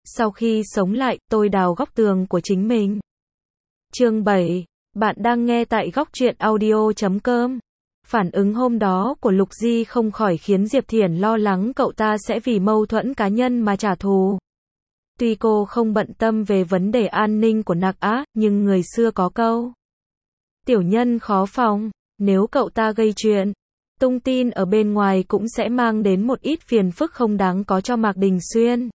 Sau khi sống lại, tôi đào góc tường của chính mình. Chương 7. Bạn đang nghe tại góc truyện audio.com. Phản ứng hôm đó của Lục Di không khỏi khiến Diệp Thiển lo lắng cậu ta sẽ vì mâu thuẫn cá nhân mà trả thù. Tuy cô không bận tâm về vấn đề an ninh của Nặc Á, nhưng người xưa có câu tiểu nhân khó phòng, nếu cậu ta gây chuyện, tung tin ở bên ngoài cũng sẽ mang đến một ít phiền phức không đáng có cho Mạc Đình Xuyên.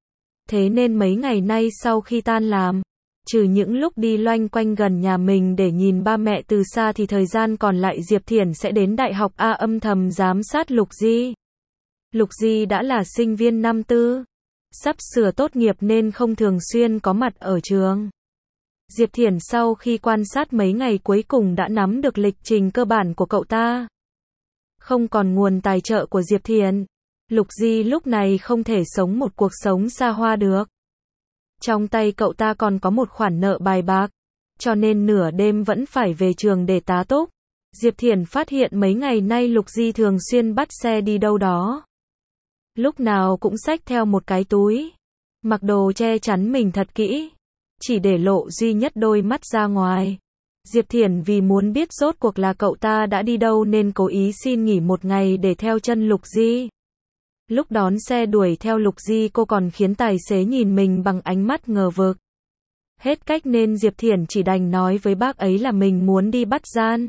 Thế nên mấy ngày nay sau khi tan làm, trừ những lúc đi loanh quanh gần nhà mình để nhìn ba mẹ từ xa thì thời gian còn lại Diệp Thiển sẽ đến Đại học A âm thầm giám sát Lục Di. Lục Di đã là sinh viên năm tư, sắp sửa tốt nghiệp nên không thường xuyên có mặt ở trường. Diệp Thiển sau khi quan sát mấy ngày cuối cùng đã nắm được lịch trình cơ bản của cậu ta. Không còn nguồn tài trợ của Diệp Thiển, Lục Di lúc này không thể sống một cuộc sống xa hoa được. Trong tay cậu ta còn có một khoản nợ bài bạc, cho nên nửa đêm vẫn phải về trường để tá túc. Diệp Thiển phát hiện mấy ngày nay Lục Di thường xuyên bắt xe đi đâu đó. Lúc nào cũng xách theo một cái túi, mặc đồ che chắn mình thật kỹ, chỉ để lộ duy nhất đôi mắt ra ngoài. Diệp Thiển vì muốn biết rốt cuộc là cậu ta đã đi đâu nên cố ý xin nghỉ một ngày để theo chân Lục Di. Lúc đón xe đuổi theo Lục Di cô còn khiến tài xế nhìn mình bằng ánh mắt ngờ vực. Hết cách nên Diệp Thiển chỉ đành nói với bác ấy là mình muốn đi bắt gian.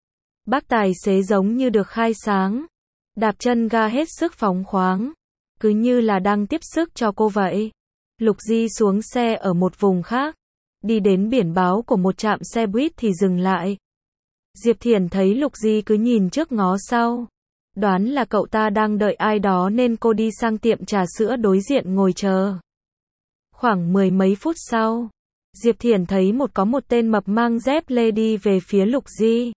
Bác tài xế giống như được khai sáng, đạp chân ga hết sức phóng khoáng, cứ như là đang tiếp sức cho cô vậy. Lục Di xuống xe ở một vùng khác, đi đến biển báo của một trạm xe buýt thì dừng lại. Diệp Thiển thấy Lục Di cứ nhìn trước ngó sau, đoán là cậu ta đang đợi ai đó nên cô đi sang tiệm trà sữa đối diện ngồi chờ. Khoảng mười mấy phút sau, Diệp Thiển thấy có một tên mập mang dép lê đi về phía Lục Di.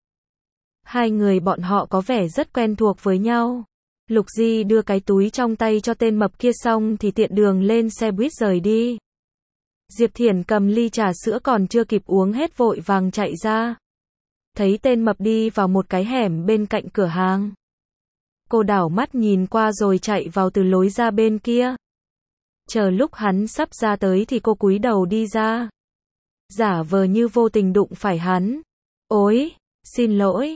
Hai người bọn họ có vẻ rất quen thuộc với nhau. Lục Di đưa cái túi trong tay cho tên mập kia xong thì tiện đường lên xe buýt rời đi. Diệp Thiển cầm ly trà sữa còn chưa kịp uống hết vội vàng chạy ra. Thấy tên mập đi vào một cái hẻm bên cạnh cửa hàng. Cô đảo mắt nhìn qua rồi chạy vào từ lối ra bên kia. Chờ lúc hắn sắp ra tới thì cô cúi đầu đi ra, giả vờ như vô tình đụng phải hắn. Ôi, xin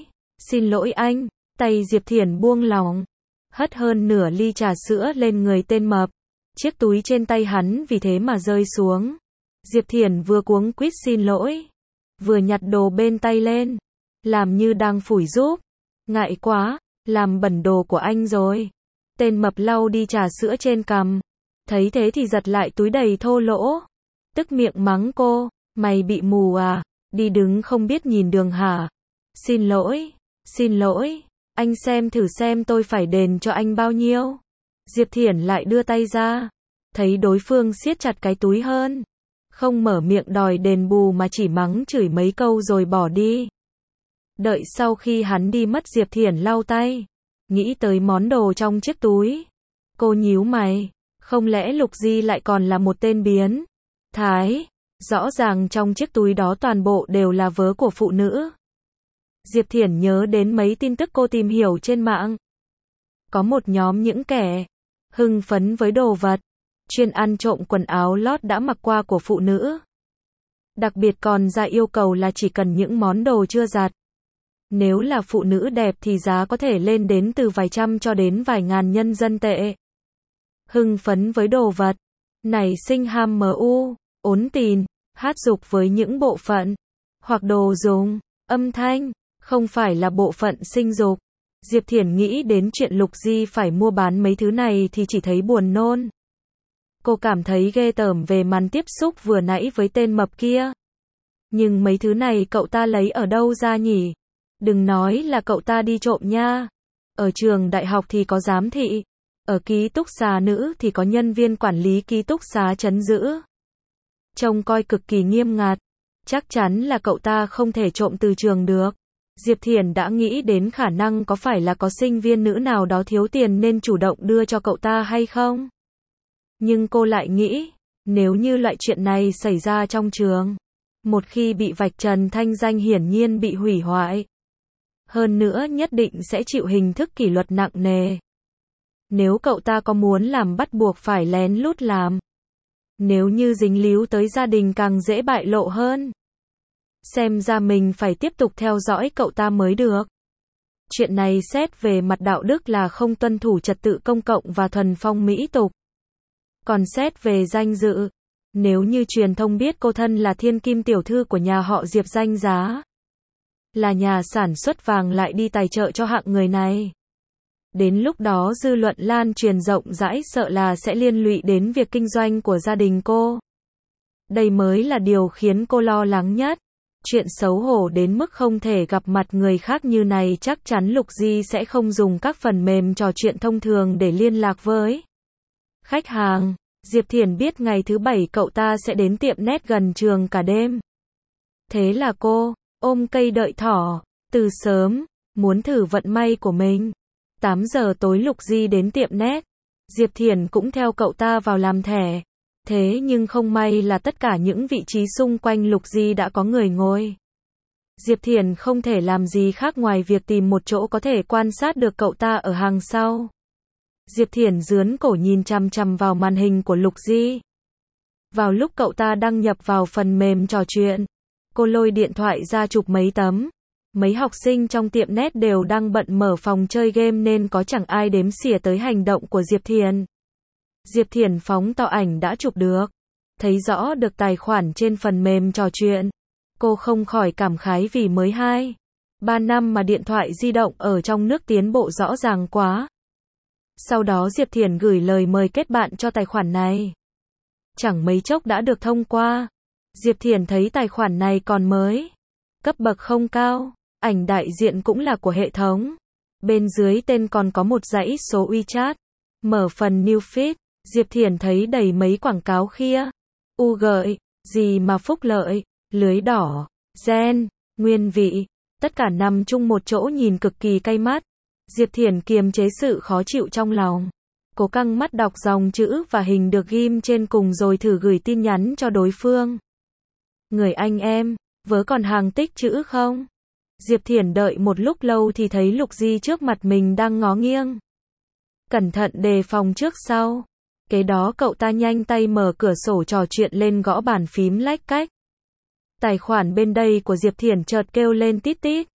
lỗi anh. Tay Diệp Thiển buông lỏng, hất hơn nửa ly trà sữa lên người tên mập. Chiếc túi trên tay hắn vì thế mà rơi xuống. Diệp Thiển vừa cuống quýt xin lỗi, vừa nhặt đồ bên tay lên, làm như đang phủi giúp. Ngại quá, làm bẩn đồ của anh rồi. Tên mập lau đi trà sữa trên cằm, thấy thế thì giật lại túi đầy thô lỗ, tức miệng mắng cô, mày bị mù à, đi đứng không biết nhìn đường hả? Xin lỗi, anh xem thử xem tôi phải đền cho anh bao nhiêu. Diệp Thiển lại đưa tay ra, thấy đối phương siết chặt cái túi hơn, không mở miệng đòi đền bù mà chỉ mắng chửi mấy câu rồi bỏ đi. Đợi sau khi hắn đi mất Diệp Thiển lau tay, nghĩ tới món đồ trong chiếc túi. Cô nhíu mày, không lẽ Lục Di lại còn là một tên biến thái? Rõ ràng trong chiếc túi đó toàn bộ đều là vớ của phụ nữ. Diệp Thiển nhớ đến mấy tin tức cô tìm hiểu trên mạng. Có một nhóm những kẻ hưng phấn với đồ vật, chuyên ăn trộm quần áo lót đã mặc qua của phụ nữ. Đặc biệt còn ra yêu cầu là chỉ cần những món đồ chưa giặt. Nếu là phụ nữ đẹp thì giá có thể lên đến từ vài trăm cho đến vài ngàn nhân dân tệ. Hưng phấn với đồ vật, nảy sinh ham ốn tìn, hát dục với những bộ phận, hoặc đồ dùng, âm thanh, không phải là bộ phận sinh dục. Diệp Thiển nghĩ đến chuyện Lục Di phải mua bán mấy thứ này thì chỉ thấy buồn nôn. Cô cảm thấy ghê tởm về màn tiếp xúc vừa nãy với tên mập kia. Nhưng mấy thứ này cậu ta lấy ở đâu ra nhỉ? Đừng nói là cậu ta đi trộm nha. Ở trường đại học thì có giám thị, ở ký túc xá nữ thì có nhân viên quản lý ký túc xá trấn giữ. Trông coi cực kỳ nghiêm ngặt, chắc chắn là cậu ta không thể trộm từ trường được. Diệp Thiển đã nghĩ đến khả năng có phải là có sinh viên nữ nào đó thiếu tiền nên chủ động đưa cho cậu ta hay không. Nhưng cô lại nghĩ, nếu như loại chuyện này xảy ra trong trường, một khi bị vạch trần thanh danh hiển nhiên bị hủy hoại. Hơn nữa nhất định sẽ chịu hình thức kỷ luật nặng nề. Nếu cậu ta có muốn làm bắt buộc phải lén lút làm. Nếu như dính líu tới gia đình càng dễ bại lộ hơn. Xem ra mình phải tiếp tục theo dõi cậu ta mới được. Chuyện này xét về mặt đạo đức là không tuân thủ trật tự công cộng và thuần phong mỹ tục. Còn xét về danh dự, nếu như truyền thông biết cô thân là thiên kim tiểu thư của nhà họ Diệp danh giá, là nhà sản xuất vàng lại đi tài trợ cho hạng người này. Đến lúc đó dư luận lan truyền rộng rãi sợ là sẽ liên lụy đến việc kinh doanh của gia đình cô. Đây mới là điều khiến cô lo lắng nhất. Chuyện xấu hổ đến mức không thể gặp mặt người khác như này chắc chắn Lục Di sẽ không dùng các phần mềm trò chuyện thông thường để liên lạc với khách hàng. Diệp Thiển biết ngày thứ Bảy cậu ta sẽ đến tiệm net gần trường cả đêm. Thế là cô ôm cây đợi thỏ từ sớm, muốn thử vận may của mình. 8 giờ tối Lục Di đến tiệm net. Diệp Thiển cũng theo cậu ta vào làm thẻ. Thế nhưng không may là tất cả những vị trí xung quanh Lục Di đã có người ngồi. Diệp Thiển không thể làm gì khác ngoài việc tìm một chỗ có thể quan sát được cậu ta ở hàng sau. Diệp Thiển dướn cổ nhìn chằm chằm vào màn hình của Lục Di. Vào lúc cậu ta đăng nhập vào phần mềm trò chuyện, cô lôi điện thoại ra chụp mấy tấm. Mấy học sinh trong tiệm net đều đang bận mở phòng chơi game nên có chẳng ai đếm xỉa tới hành động của Diệp Thiển. Diệp Thiển phóng to ảnh đã chụp được, thấy rõ được tài khoản trên phần mềm trò chuyện. Cô không khỏi cảm khái vì mới 2-3 năm mà điện thoại di động ở trong nước tiến bộ rõ ràng quá. Sau đó Diệp Thiển gửi lời mời kết bạn cho tài khoản này. Chẳng mấy chốc đã được thông qua. Diệp Thiển thấy tài khoản này còn mới, cấp bậc không cao, ảnh đại diện cũng là của hệ thống. Bên dưới tên còn có một dãy số WeChat. Mở phần New Feed, Diệp Thiển thấy đầy mấy quảng cáo khia. Gợi, gì mà phúc lợi, lưới đỏ, gen, nguyên vị, tất cả nằm chung một chỗ nhìn cực kỳ cay mắt. Diệp Thiển kiềm chế sự khó chịu trong lòng. Cố căng mắt đọc dòng chữ và hình được ghim trên cùng rồi thử gửi tin nhắn cho đối phương. Người anh em, vớ còn hàng tích chữ không? Diệp Thiển đợi một lúc lâu thì thấy Lục Di trước mặt mình đang ngó nghiêng. Cẩn thận đề phòng trước sau. Kế đó cậu ta nhanh tay mở cửa sổ trò chuyện lên gõ bàn phím lách cách. Tài khoản bên đây của Diệp Thiển chợt kêu lên tít tít.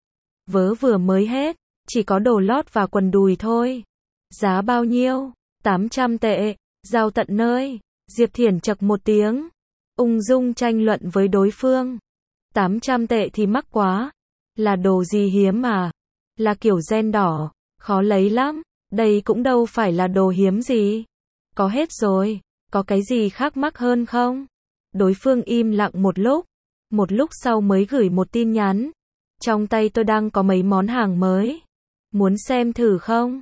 Vớ vừa mới hết, chỉ có đồ lót và quần đùi thôi. Giá bao nhiêu? 800 tệ, giao tận nơi. Diệp Thiển chậc một tiếng, ung dung tranh luận với đối phương. 800 tệ thì mắc quá. Là đồ gì hiếm à? Là kiểu gen đỏ, khó lấy lắm. Đây cũng đâu phải là đồ hiếm gì. Có hết rồi, có cái gì khác mắc hơn không? Đối phương im lặng một lúc sau mới gửi một tin nhắn. Trong tay tôi đang có mấy món hàng mới. Muốn xem thử không?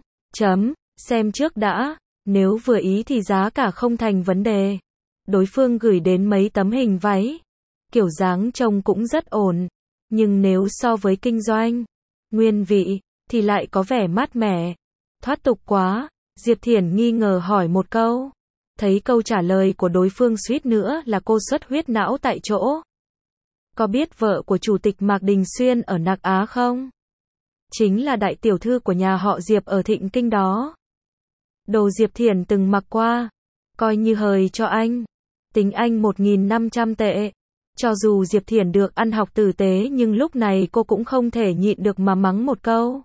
Xem trước đã, nếu vừa ý thì giá cả không thành vấn đề. Đối phương gửi đến mấy tấm hình váy. Kiểu dáng trông cũng rất ổn. Nhưng nếu so với kinh doanh, nguyên vị, thì lại có vẻ mát mẻ. Thoát tục quá. Diệp Thiển nghi ngờ hỏi một câu. Thấy câu trả lời của đối phương suýt nữa là cô xuất huyết não tại chỗ. Có biết vợ của chủ tịch Mạc Đình Xuyên ở Nạc Á không? Chính là đại tiểu thư của nhà họ Diệp ở Thịnh Kinh đó. Đồ Diệp Thiển từng mặc qua. Coi như hời cho anh. Tính anh 1.500 tệ. Cho dù Diệp Thiển được ăn học tử tế nhưng lúc này cô cũng không thể nhịn được mà mắng một câu.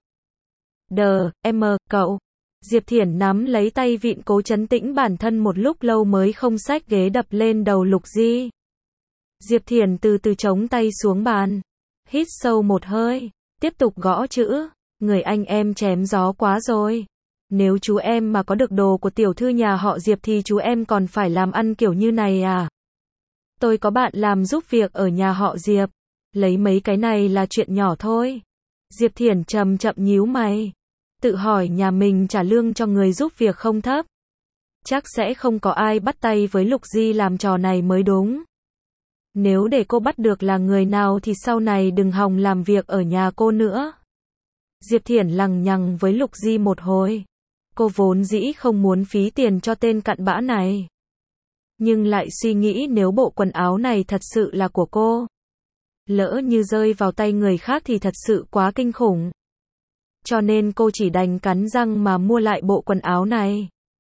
Cậu. Diệp Thiển nắm lấy tay vịn cố trấn tĩnh bản thân một lúc lâu mới không xách ghế đập lên đầu Lục Di. Diệp Thiển từ từ chống tay xuống bàn. Hít sâu một hơi. Tiếp tục gõ chữ. Người anh em chém gió quá rồi. Nếu chú em mà có được đồ của tiểu thư nhà họ Diệp thì chú em còn phải làm ăn kiểu như này à? Tôi có bạn làm giúp việc ở nhà họ Diệp. Lấy mấy cái này là chuyện nhỏ thôi. Diệp Thiển chậm chậm nhíu mày. Tự hỏi nhà mình trả lương cho người giúp việc không thấp. Chắc sẽ không có ai bắt tay với Lục Di làm trò này mới đúng. Nếu để cô bắt được là người nào thì sau này đừng hòng làm việc ở nhà cô nữa. Diệp Thiển lằng nhằng với Lục Di một hồi. Cô vốn dĩ không muốn phí tiền cho tên cặn bã này. Nhưng lại suy nghĩ nếu bộ quần áo này thật sự là của cô. Lỡ như rơi vào tay người khác thì thật sự quá kinh khủng. Cho nên cô chỉ đành cắn răng mà mua lại bộ quần áo này.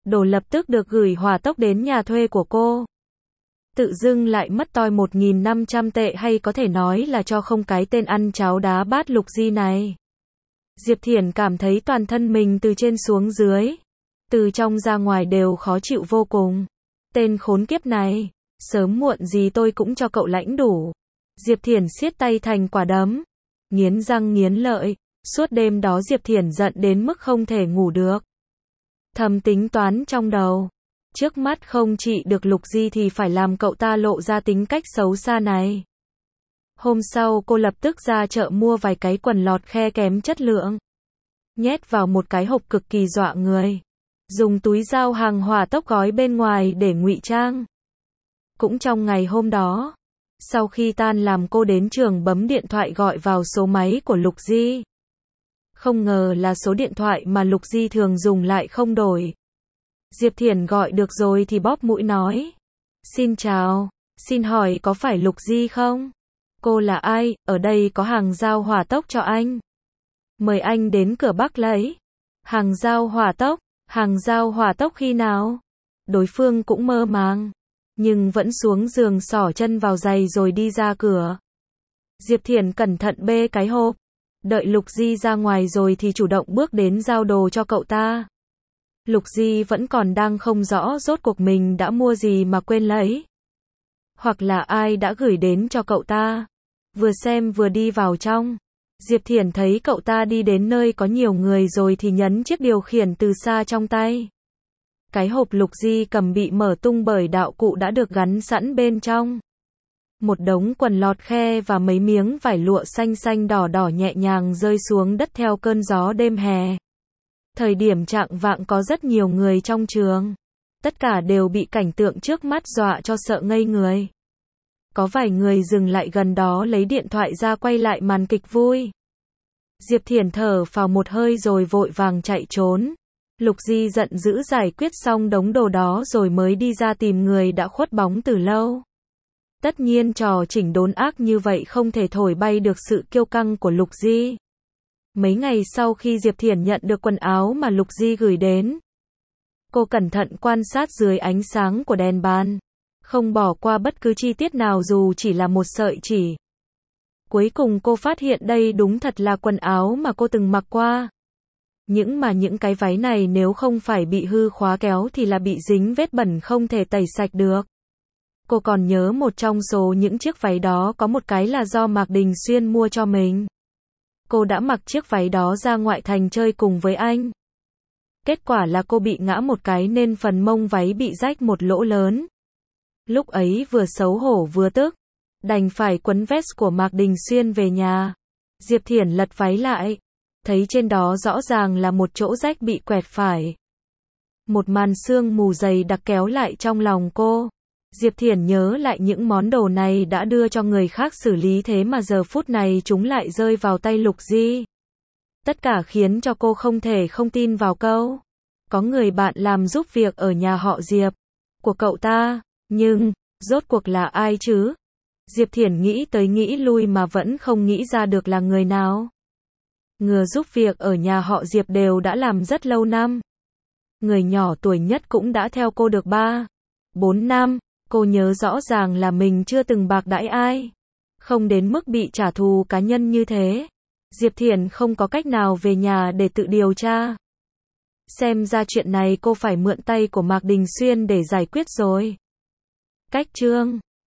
đồ lập tức được gửi hỏa tốc đến nhà thuê của cô. Tự dưng lại mất toi 1.500 tệ, hay có thể nói là cho không cái tên ăn cháo đá bát Lục Di này. Diệp Thiển cảm thấy toàn thân mình từ trên xuống dưới, từ trong ra ngoài đều khó chịu vô cùng. Tên khốn kiếp này, sớm muộn gì tôi cũng cho cậu lãnh đủ. Diệp Thiển siết tay thành quả đấm, nghiến răng nghiến lợi. Suốt đêm đó Diệp Thiển giận đến mức không thể ngủ được. Thầm tính toán trong đầu, trước mắt không trị được Lục Di thì phải làm cậu ta lộ ra tính cách xấu xa này. Hôm sau cô lập tức ra chợ mua vài cái quần lọt khe kém chất lượng, nhét vào một cái hộp cực kỳ dọa người, dùng túi dao hàng hỏa tốc gói bên ngoài để ngụy trang. Cũng trong ngày hôm đó, sau khi tan làm cô đến trường bấm điện thoại gọi vào số máy của Lục Di. Không ngờ là số điện thoại mà Lục Di thường dùng lại không đổi. Diệp Thiển gọi được rồi thì bóp mũi nói: "Xin chào, xin hỏi có phải Lục Di không? Cô là ai, ở đây có hàng dao hỏa tốc cho anh. Mời anh đến cửa Bắc lấy." Hàng dao hỏa tốc khi nào? Đối phương cũng mơ màng, nhưng vẫn xuống giường xỏ chân vào giày rồi đi ra cửa. Diệp Thiển cẩn thận bê cái hộp, đợi Lục Di ra ngoài rồi thì chủ động bước đến giao đồ cho cậu ta. Lục Di vẫn còn đang không rõ rốt cuộc mình đã mua gì mà quên lấy, hoặc là ai đã gửi đến cho cậu ta. Vừa xem vừa đi vào trong, Diệp Thiển thấy cậu ta đi đến nơi có nhiều người rồi thì nhấn chiếc điều khiển từ xa trong tay. Cái hộp Lục Di cầm bị mở tung bởi đạo cụ đã được gắn sẵn bên trong. Một đống quần lọt khe và mấy miếng vải lụa xanh xanh đỏ đỏ nhẹ nhàng rơi xuống đất theo cơn gió đêm hè. Thời điểm chạng vạng có rất nhiều người trong trường. Tất cả đều bị cảnh tượng trước mắt dọa cho sợ ngây người. Có vài người dừng lại gần đó lấy điện thoại ra quay lại màn kịch vui. Diệp Thiển thở phào một hơi rồi vội vàng chạy trốn. Lục Di giận dữ giải quyết xong đống đồ đó rồi mới đi ra tìm người đã khuất bóng từ lâu. Tất nhiên trò chỉnh đốn ác như vậy không thể thổi bay được sự kiêu căng của Lục Di. Mấy ngày sau khi Diệp Thiển nhận được quần áo mà Lục Di gửi đến, cô cẩn thận quan sát dưới ánh sáng của đèn bàn, không bỏ qua bất cứ chi tiết nào dù chỉ là một sợi chỉ. Cuối cùng cô phát hiện đây đúng thật là quần áo mà cô từng mặc qua. Những cái váy này nếu không phải bị hư khóa kéo thì là bị dính vết bẩn không thể tẩy sạch được. Cô còn nhớ một trong số những chiếc váy đó có một cái là do Mạc Đình Xuyên mua cho mình. Cô đã mặc chiếc váy đó ra ngoại thành chơi cùng với anh. Kết quả là cô bị ngã một cái nên phần mông váy bị rách một lỗ lớn. Lúc ấy vừa xấu hổ vừa tức, đành phải quấn vest của Mạc Đình Xuyên về nhà. Diệp Thiển lật váy lại, thấy trên đó rõ ràng là một chỗ rách bị quẹt phải. Một màn sương mù dày đặc kéo lại trong lòng cô. Diệp Thiển nhớ lại những món đồ này đã đưa cho người khác xử lý thế mà giờ phút này chúng lại rơi vào tay Lục Di. Tất cả khiến cho cô không thể không tin vào câu có người bạn làm giúp việc ở nhà họ Diệp của cậu ta, nhưng rốt cuộc là ai chứ? Diệp Thiển nghĩ tới nghĩ lui mà vẫn không nghĩ ra được là người nào. Người giúp việc ở nhà họ Diệp đều đã làm rất lâu năm. Người nhỏ tuổi nhất cũng đã theo cô được 3-4 năm. Cô nhớ rõ ràng là mình chưa từng bạc đãi ai. Không đến mức bị trả thù cá nhân như thế. Diệp Thiển không có cách nào về nhà để tự điều tra. Xem ra chuyện này cô phải mượn tay của Mạc Đình Xuyên để giải quyết rồi. Cách chương